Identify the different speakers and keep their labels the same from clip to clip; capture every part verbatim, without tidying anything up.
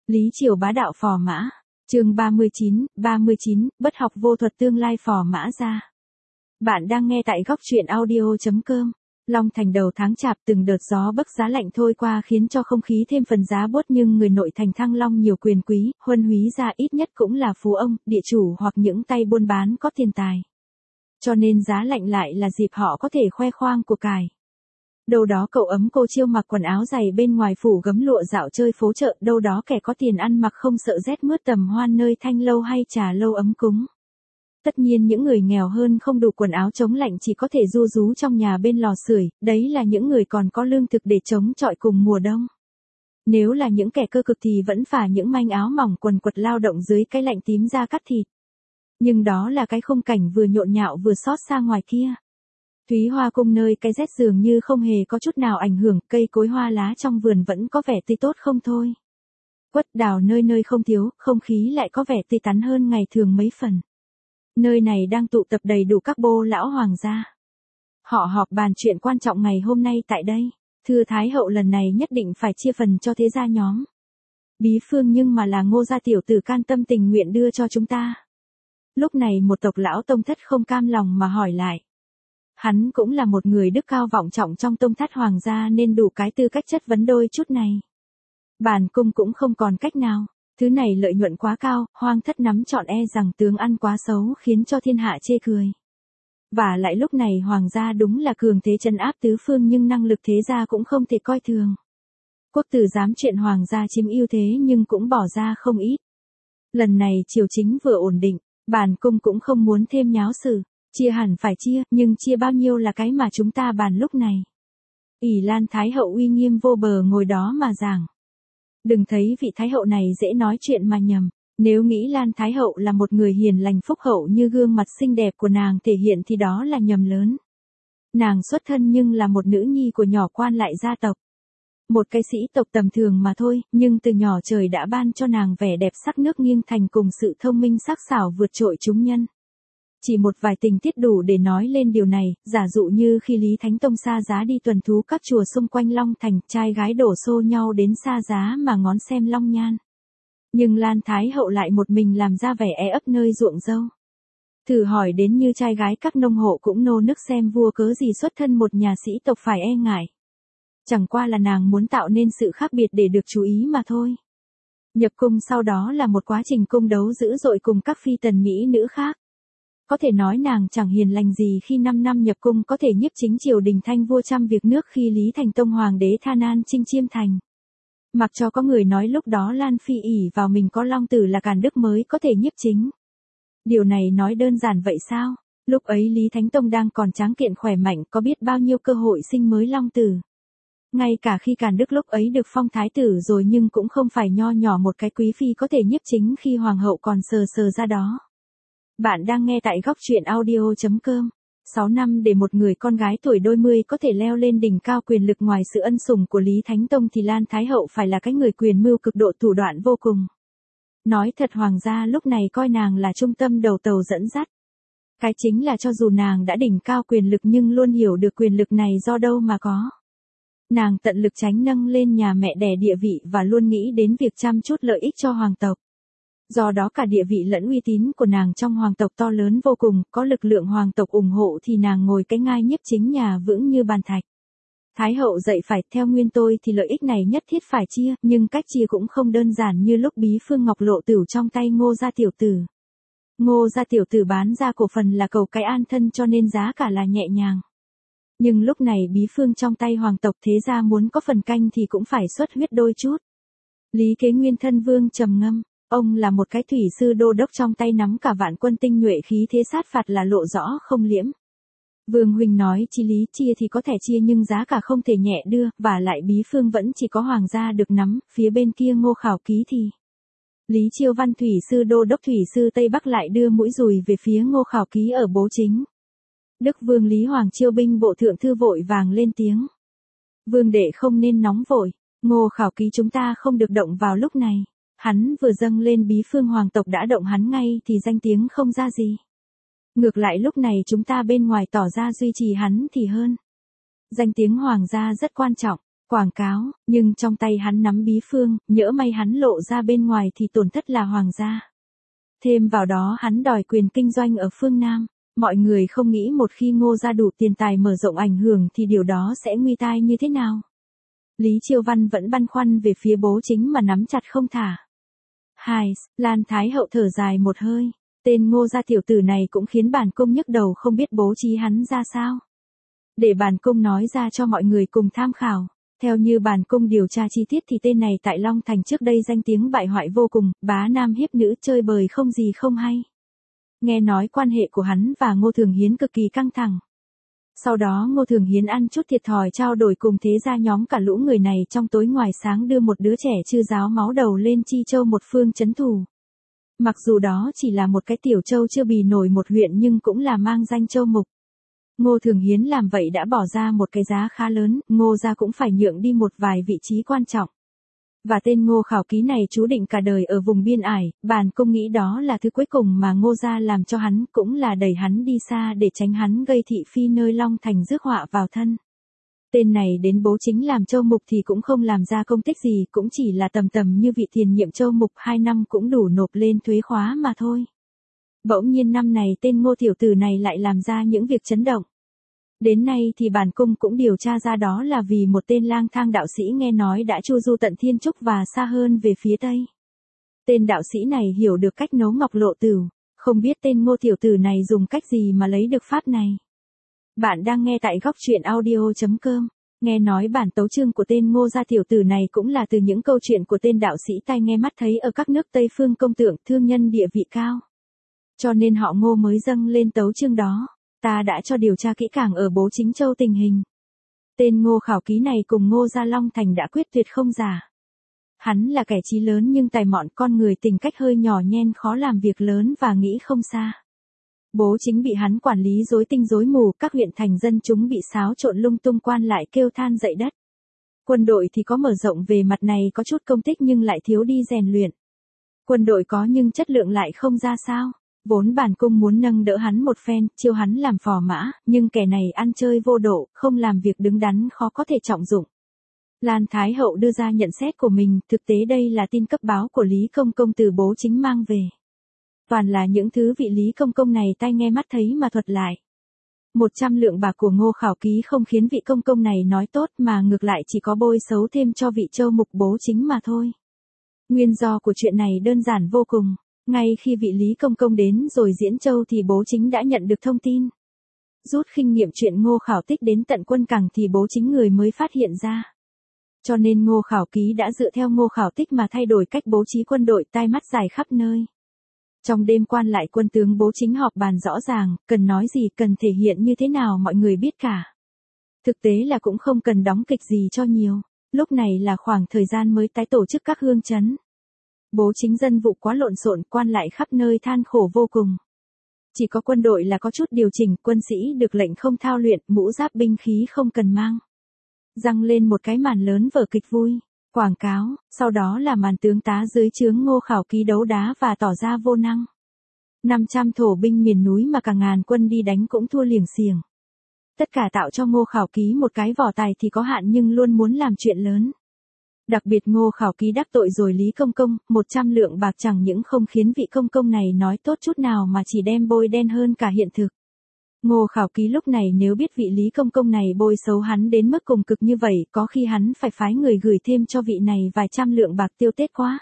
Speaker 1: Lý Triều bá đạo phò mã. Chương ba mươi chín, ba mươi chín, bất học vô thuật tương lai phò mã ra. Bạn đang nghe tại góc truyện audio chấm com. Long Thành đầu tháng chạp, từng đợt gió bấc giá lạnh thôi qua khiến cho không khí thêm phần giá buốt, nhưng người nội thành Thăng Long nhiều quyền quý, huân húy ra ít nhất cũng là phú ông, địa chủ hoặc những tay buôn bán có tiền tài. Cho nên giá lạnh lại là dịp họ có thể khoe khoang của cải. Đâu đó cậu ấm cô Chiêu mặc quần áo dày bên ngoài phủ gấm lụa dạo chơi phố chợ, đâu đó kẻ có tiền ăn mặc không sợ rét mướt tầm hoan nơi thanh lâu hay trà lâu ấm cúng. Tất nhiên những người nghèo hơn không đủ quần áo chống lạnh chỉ có thể ru rú trong nhà bên lò sưởi, đấy là những người còn có lương thực để chống chọi cùng mùa đông. Nếu là những kẻ cơ cực thì vẫn phả những manh áo mỏng quần quật lao động dưới cái lạnh tím ra cắt thịt. Nhưng đó là cái khung cảnh vừa nhộn nhạo vừa xót xa ngoài kia. Thúy Hoa Cung nơi cái rét dường như không hề có chút nào ảnh hưởng, cây cối hoa lá trong vườn vẫn có vẻ tươi tốt không thôi. Quất đào nơi nơi không thiếu, không khí lại có vẻ tươi tắn hơn ngày thường mấy phần. Nơi này đang tụ tập đầy đủ các bô lão hoàng gia. Họ họp bàn chuyện quan trọng ngày hôm nay tại đây. Thưa Thái hậu lần này nhất định phải chia phần cho thế gia nhóm. Bí phương nhưng mà là Ngô gia tiểu tử can tâm tình nguyện đưa cho chúng ta. Lúc này một tộc lão tông thất không cam lòng mà hỏi lại. Hắn cũng là một người đức cao vọng trọng trong tông thất hoàng gia nên đủ cái tư cách chất vấn đôi chút này. Bản cung cũng không còn cách nào, thứ này lợi nhuận quá cao, hoang thất nắm trọn e rằng tướng ăn quá xấu khiến cho thiên hạ chê cười. Và lại lúc này hoàng gia đúng là cường thế trấn áp tứ phương nhưng năng lực thế gia cũng không thể coi thường. Quốc tử dám chuyện hoàng gia chiếm ưu thế nhưng cũng bỏ ra không ít. Lần này triều chính vừa ổn định, bản cung cũng không muốn thêm nháo sự. Chia hẳn phải chia, nhưng chia bao nhiêu là cái mà chúng ta bàn lúc này. ỷ Lan Thái hậu uy nghiêm vô bờ ngồi đó mà giảng. Đừng thấy vị Thái hậu này dễ nói chuyện mà nhầm. Nếu nghĩ Lan Thái hậu là một người hiền lành phúc hậu như gương mặt xinh đẹp của nàng thể hiện thì đó là nhầm lớn. Nàng xuất thân nhưng là một nữ nhi của nhỏ quan lại gia tộc. Một cái sĩ tộc tầm thường mà thôi, nhưng từ nhỏ trời đã ban cho nàng vẻ đẹp sắc nước nghiêng thành cùng sự thông minh sắc sảo vượt trội chúng nhân. Chỉ một vài tình tiết đủ để nói lên điều này, giả dụ như khi Lý Thánh Tông xa giá đi tuần thú các chùa xung quanh Long Thành, trai gái đổ xô nhau đến xa giá mà ngón xem long nhan. Nhưng Lan Thái hậu lại một mình làm ra vẻ e ấp nơi ruộng dâu. Thử hỏi đến như trai gái các nông hộ cũng nô nức xem vua cớ gì xuất thân một nhà sĩ tộc phải e ngại. Chẳng qua là nàng muốn tạo nên sự khác biệt để được chú ý mà thôi. Nhập cung sau đó là một quá trình cung đấu dữ dội cùng các phi tần mỹ nữ khác. Có thể nói nàng chẳng hiền lành gì khi năm năm nhập cung có thể nhiếp chính triều đình thanh vua trăm việc nước khi Lý Thành Tông hoàng đế tha nan chinh chiêm thành. Mặc cho có người nói lúc đó Lan Phi ỷ vào mình có long tử là càn đức mới có thể nhiếp chính. Điều này nói đơn giản vậy sao? Lúc ấy Lý Thánh Tông đang còn tráng kiện khỏe mạnh có biết bao nhiêu cơ hội sinh mới long tử. Ngay cả khi càn đức lúc ấy được phong thái tử rồi nhưng cũng không phải nho nhỏ một cái quý phi có thể nhiếp chính khi hoàng hậu còn sờ sờ ra đó. Bạn đang nghe tại góc truyện audio chấm com. sáu năm để một người con gái tuổi đôi mươi có thể leo lên đỉnh cao quyền lực ngoài sự ân sủng của Lý Thánh Tông thì Lan Thái hậu phải là cái người quyền mưu cực độ thủ đoạn vô cùng. Nói thật hoàng gia lúc này coi nàng là trung tâm đầu tàu dẫn dắt. Cái chính là cho dù nàng đã đỉnh cao quyền lực nhưng luôn hiểu được quyền lực này do đâu mà có. Nàng tận lực tránh nâng lên nhà mẹ đẻ địa vị và luôn nghĩ đến việc chăm chút lợi ích cho hoàng tộc. Do đó cả địa vị lẫn uy tín của nàng trong hoàng tộc to lớn vô cùng, có lực lượng hoàng tộc ủng hộ thì nàng ngồi cái ngai nhiếp chính nhà vững như bàn thạch. Thái hậu dạy phải, theo nguyên tôi thì lợi ích này nhất thiết phải chia, nhưng cách chia cũng không đơn giản như lúc bí phương ngọc lộ tửu trong tay Ngô gia tiểu tử. Ngô gia tiểu tử bán ra cổ phần là cầu cái an thân cho nên giá cả là nhẹ nhàng. Nhưng lúc này bí phương trong tay hoàng tộc thế gia muốn có phần canh thì cũng phải xuất huyết đôi chút. Lý Kế Nguyên thân vương trầm ngâm. Ông là một cái thủy sư đô đốc trong tay nắm cả vạn quân tinh nhuệ khí thế sát phạt là lộ rõ không liễm. Vương huynh nói chi lý chia thì có thể chia nhưng giá cả không thể nhẹ đưa, và lại bí phương vẫn chỉ có hoàng gia được nắm, phía bên kia Ngô Khảo Ký thì. Lý Chiêu Văn thủy sư đô đốc thủy sư Tây Bắc lại đưa mũi dùi về phía Ngô Khảo Ký ở Bố Chính. Đức Vương Lý Hoàng Chiêu binh bộ thượng thư vội vàng lên tiếng. Vương đệ không nên nóng vội, Ngô Khảo Ký chúng ta không được động vào lúc này. Hắn vừa dâng lên bí phương hoàng tộc đã động hắn ngay thì danh tiếng không ra gì. Ngược lại lúc này chúng ta bên ngoài tỏ ra duy trì hắn thì hơn. Danh tiếng hoàng gia rất quan trọng. Quảng cáo, nhưng trong tay hắn nắm bí phương, nhỡ may hắn lộ ra bên ngoài thì tổn thất là hoàng gia. Thêm vào đó hắn đòi quyền kinh doanh ở phương Nam. Mọi người không nghĩ một khi Ngô gia đủ tiền tài mở rộng ảnh hưởng thì điều đó sẽ nguy tai như thế nào. Lý Chiêu Văn vẫn băn khoăn về phía bố chính mà nắm chặt không thả. Hai, Lan Thái Hậu thở dài một hơi. Tên Ngô gia tiểu tử này cũng khiến bản cung nhức đầu không biết bố trí hắn ra sao. Để bản cung nói ra cho mọi người cùng tham khảo. Theo như bản cung điều tra chi tiết thì tên này tại Long Thành trước đây danh tiếng bại hoại vô cùng, bá nam hiếp nữ chơi bời không gì không hay. Nghe nói quan hệ của hắn và Ngô Thường Hiến cực kỳ căng thẳng. Sau đó Ngô Thường Hiến ăn chút thiệt thòi trao đổi cùng thế gia nhóm cả lũ người này trong tối ngoài sáng đưa một đứa trẻ chư giáo máu đầu lên Chi Châu một phương chấn thủ. Mặc dù đó chỉ là một cái tiểu châu chưa bì nổi một huyện nhưng cũng là mang danh châu mục. Ngô Thường Hiến làm vậy đã bỏ ra một cái giá khá lớn, Ngô gia cũng phải nhượng đi một vài vị trí quan trọng. Và tên Ngô Khảo Ký này chú định cả đời ở vùng biên ải, bản cung nghĩ đó là thứ cuối cùng mà Ngô gia làm cho hắn, cũng là đẩy hắn đi xa để tránh hắn gây thị phi nơi Long Thành rước họa vào thân. Tên này đến bố chính làm châu mục thì cũng không làm ra công tích gì, cũng chỉ là tầm tầm như vị tiền nhiệm châu mục hai năm cũng đủ nộp lên thuế khóa mà thôi. Bỗng nhiên năm này tên Ngô tiểu tử này lại làm ra những việc chấn động. Đến nay thì bản cung cũng điều tra ra đó là vì một tên lang thang đạo sĩ nghe nói đã chu du tận Thiên Trúc và xa hơn về phía Tây. Tên đạo sĩ này hiểu được cách nấu ngọc lộ tửu, không biết tên Ngô tiểu tử này dùng cách gì mà lấy được pháp này. Bạn đang nghe tại góc truyện audio chấm com. Nghe nói bản tấu chương của tên Ngô gia tiểu tử này cũng là từ những câu chuyện của tên đạo sĩ tai nghe mắt thấy ở các nước Tây phương công tượng thương nhân địa vị cao. Cho nên họ Ngô mới dâng lên tấu chương đó. Ta đã cho điều tra kỹ càng ở bố chính châu tình hình. Tên Ngô Khảo Ký này cùng Ngô gia Long Thành đã quyết tuyệt không giả. Hắn là kẻ trí lớn nhưng tài mọn, con người tình cách hơi nhỏ nhen, khó làm việc lớn và nghĩ không xa. Bố chính bị hắn quản lý rối tinh rối mù, các huyện thành dân chúng bị xáo trộn lung tung, quan lại kêu than dậy đất. Quân đội thì có mở rộng về mặt này có chút công tích nhưng lại thiếu đi rèn luyện. Quân đội có nhưng chất lượng lại không ra sao. Vốn bản cung muốn nâng đỡ hắn một phen, chiêu hắn làm phò mã, nhưng kẻ này ăn chơi vô độ, không làm việc đứng đắn, khó có thể trọng dụng. Lan Thái Hậu đưa ra nhận xét của mình, thực tế đây là tin cấp báo của Lý Công Công từ bố chính mang về. Toàn là những thứ vị Lý Công Công này tai nghe mắt thấy mà thuật lại. Một trăm lượng bạc của Ngô Khảo Ký không khiến vị Công Công này nói tốt mà ngược lại chỉ có bôi xấu thêm cho vị châu mục bố chính mà thôi. Nguyên do của chuyện này đơn giản vô cùng. Ngay khi vị Lý Công Công đến rồi diễn châu thì bố chính đã nhận được thông tin. Rút kinh nghiệm chuyện Ngô Khảo Tích đến tận quân cảng thì bố chính người mới phát hiện ra. Cho nên Ngô Khảo Ký đã dựa theo Ngô Khảo Tích mà thay đổi cách bố trí quân đội, tai mắt dài khắp nơi. Trong đêm quan lại quân tướng bố chính họp bàn rõ ràng, cần nói gì, cần thể hiện như thế nào mọi người biết cả. Thực tế là cũng không cần đóng kịch gì cho nhiều, lúc này là khoảng thời gian mới tái tổ chức các hương chấn. Bố chính dân vụ quá lộn xộn, quan lại khắp nơi than khổ vô cùng. Chỉ có quân đội là có chút điều chỉnh, quân sĩ được lệnh không thao luyện, mũ giáp binh khí không cần mang. Răng lên một cái màn lớn vở kịch vui, quảng cáo, sau đó là màn tướng tá dưới trướng Ngô Khảo Ký đấu đá và tỏ ra vô năng. năm trăm thổ binh miền núi mà cả ngàn quân đi đánh cũng thua liềng xiềng. Tất cả tạo cho Ngô Khảo Ký một cái vỏ tài thì có hạn nhưng luôn muốn làm chuyện lớn. Đặc biệt Ngô Khảo Ký đắc tội rồi Lý Công Công, một trăm lượng bạc chẳng những không khiến vị công công này nói tốt chút nào mà chỉ đem bôi đen hơn cả hiện thực. Ngô Khảo Ký lúc này nếu biết vị Lý Công Công này bôi xấu hắn đến mức cùng cực như vậy, có khi hắn phải phái người gửi thêm cho vị này vài trăm lượng bạc tiêu Tết quá.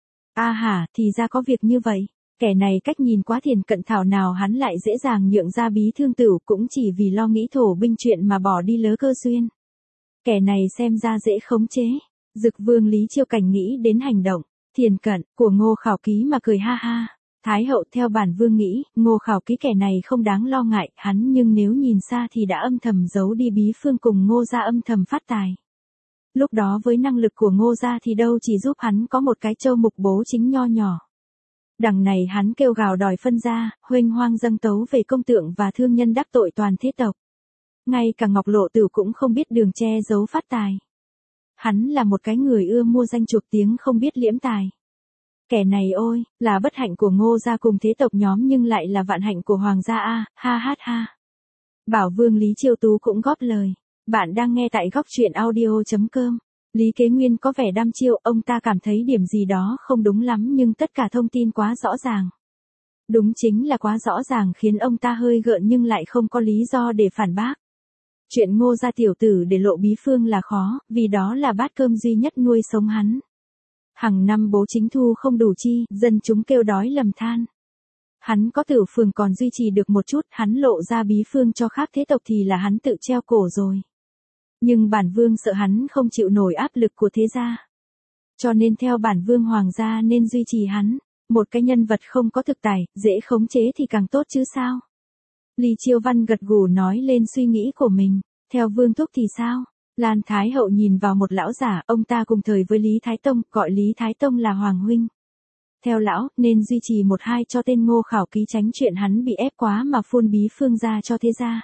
Speaker 1: A à hả, thì ra có việc như vậy. Kẻ này cách nhìn quá thiền cận, thảo nào hắn lại dễ dàng nhượng ra bí thương tửu, cũng chỉ vì lo nghĩ thổ binh chuyện mà bỏ đi lớ cơ duyên. Kẻ này xem ra dễ khống chế. Dực Vương Lý Chiêu Cảnh nghĩ đến hành động thiền cận của Ngô Khảo Ký mà cười ha ha. Thái hậu theo bản vương nghĩ, Ngô Khảo Ký kẻ này không đáng lo ngại, hắn nhưng nếu nhìn xa thì đã âm thầm giấu đi bí phương cùng Ngô gia âm thầm phát tài. Lúc đó với năng lực của Ngô gia thì đâu chỉ giúp hắn có một cái châu mục bố chính nho nhỏ. Đằng này hắn kêu gào đòi phân gia, huênh hoang dâng tấu về công tượng và thương nhân đắc tội toàn thế tộc. Ngay cả Ngọc Lộ Tửu cũng không biết đường che giấu phát tài. Hắn là một cái người ưa mua danh chuộc tiếng không biết liễm tài. Kẻ này ôi, là bất hạnh của Ngô gia cùng thế tộc nhóm nhưng lại là vạn hạnh của Hoàng gia a, ha ha ha. Bảo Vương Lý Chiêu Tú cũng góp lời. Bạn đang nghe tại góc truyện audio.com. Lý Kế Nguyên có vẻ đăm chiêu, ông ta cảm thấy điểm gì đó không đúng lắm nhưng tất cả thông tin quá rõ ràng. Đúng chính là quá rõ ràng khiến ông ta hơi gợn nhưng lại không có lý do để phản bác. Chuyện Ngô gia tiểu tử để lộ bí phương là khó, vì đó là bát cơm duy nhất nuôi sống hắn. Hàng năm bố chính thu không đủ chi, dân chúng kêu đói lầm than. Hắn có tử phường còn duy trì được một chút, hắn lộ ra bí phương cho khác thế tộc thì là hắn tự treo cổ rồi. Nhưng bản vương sợ hắn không chịu nổi áp lực của thế gia. Cho nên theo bản vương hoàng gia nên duy trì hắn, một cái nhân vật không có thực tài, dễ khống chế thì càng tốt chứ sao. Lý Chiêu Văn gật gù nói lên suy nghĩ của mình, theo vương thúc thì sao? Lan Thái Hậu nhìn vào một lão giả, ông ta cùng thời với Lý Thái Tông, gọi Lý Thái Tông là Hoàng huynh. Theo lão, nên duy trì một hai cho tên Ngô Khảo Ký tránh chuyện hắn bị ép quá mà phun bí phương ra cho thế gia.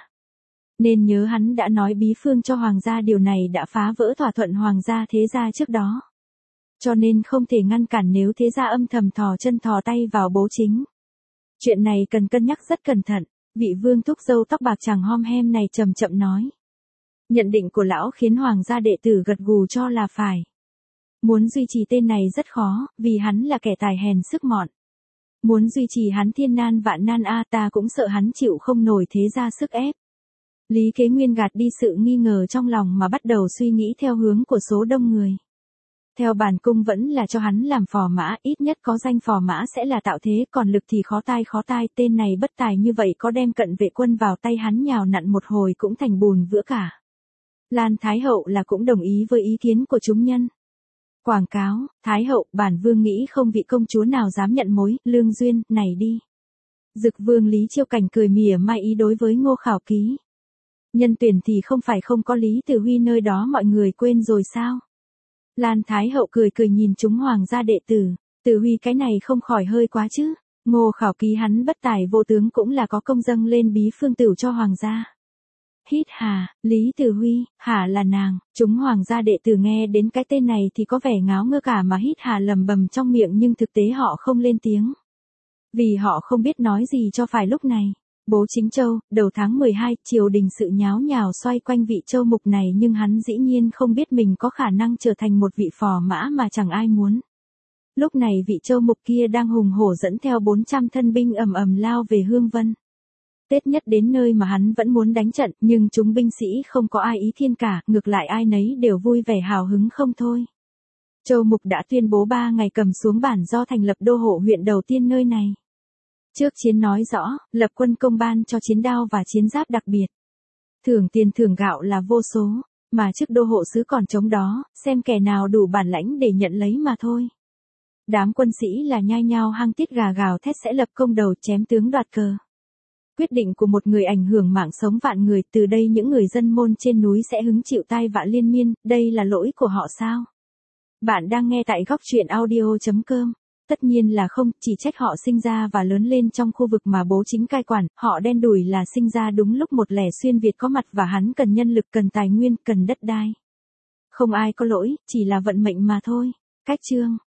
Speaker 1: Nên nhớ hắn đã nói bí phương cho hoàng gia, điều này đã phá vỡ thỏa thuận hoàng gia thế gia trước đó. Cho nên không thể ngăn cản nếu thế gia âm thầm thò chân thò tay vào bố chính. Chuyện này cần cân nhắc rất cẩn thận, vị vương thúc râu tóc bạc chàng hom hem này chậm chậm nói. Nhận định của lão khiến hoàng gia đệ tử gật gù cho là phải. Muốn duy trì tên này rất khó, vì hắn là kẻ tài hèn sức mọn. Muốn duy trì hắn thiên nan vạn nan a ta cũng sợ hắn chịu không nổi thế gia sức ép. Lý Kế Nguyên gạt đi sự nghi ngờ trong lòng mà bắt đầu suy nghĩ theo hướng của số đông người. Theo bản cung vẫn là cho hắn làm phò mã, ít nhất có danh phò mã sẽ là tạo thế, còn lực thì khó tai khó tai, tên này bất tài như vậy có đem cận vệ quân vào tay hắn nhào nặn một hồi cũng thành bùn vữa cả. Lan Thái Hậu là cũng đồng ý với ý kiến của chúng nhân. Quảng cáo, Thái Hậu, bản vương nghĩ không vị công chúa nào dám nhận mối, lương duyên, này đi. Dực vương Lý Chiêu Cảnh cười mỉa mai ý đối với Ngô Khảo Ký. Nhân tuyển thì không phải không có Lý Tử Huy nơi đó mọi người quên rồi sao? Lan Thái Hậu cười cười nhìn chúng hoàng gia đệ tử, Tử Huy cái này không khỏi hơi quá chứ. Ngô Khảo Ký hắn bất tài vô tướng cũng là có công dâng lên bí phương tử cho hoàng gia. Hít hà, Lý Tử Huy, hả là nàng, chúng hoàng gia đệ tử nghe đến cái tên này thì có vẻ ngáo ngơ cả mà hít hà lầm bầm trong miệng nhưng thực tế họ không lên tiếng. Vì họ không biết nói gì cho phải lúc này. Bố chính châu, đầu tháng mười hai, triều đình sự nháo nhào xoay quanh vị châu mục này nhưng hắn dĩ nhiên không biết mình có khả năng trở thành một vị phò mã mà chẳng ai muốn. Lúc này vị châu mục kia đang hùng hổ dẫn theo bốn trăm thân binh ầm ầm lao về Hương Vân. Tết nhất đến nơi mà hắn vẫn muốn đánh trận nhưng chúng binh sĩ không có ai ý thiên cả, ngược lại ai nấy đều vui vẻ hào hứng không thôi. Châu mục đã tuyên bố ba ngày cầm xuống bản do thành lập đô hộ huyện đầu tiên nơi này. Trước chiến nói rõ, lập quân công ban cho chiến đao và chiến giáp đặc biệt. Thưởng tiền thưởng gạo là vô số, mà chức đô hộ sứ còn chống đó, xem kẻ nào đủ bản lãnh để nhận lấy mà thôi. Đám quân sĩ là nhai nhao hăng tiết gà gào thét sẽ lập công đầu chém tướng đoạt cờ. Quyết định của một người ảnh hưởng mạng sống vạn người, từ đây những người dân môn trên núi sẽ hứng chịu tai vạ liên miên, đây là lỗi của họ sao? Bạn đang nghe tại góc truyện audio.com. Tất nhiên là không, chỉ trách họ sinh ra và lớn lên trong khu vực mà bố chính cai quản, họ đen đủi là sinh ra đúng lúc một lẻ xuyên Việt có mặt và hắn cần nhân lực, cần tài nguyên, cần đất đai. Không ai có lỗi, chỉ là vận mệnh mà thôi. Cách chương.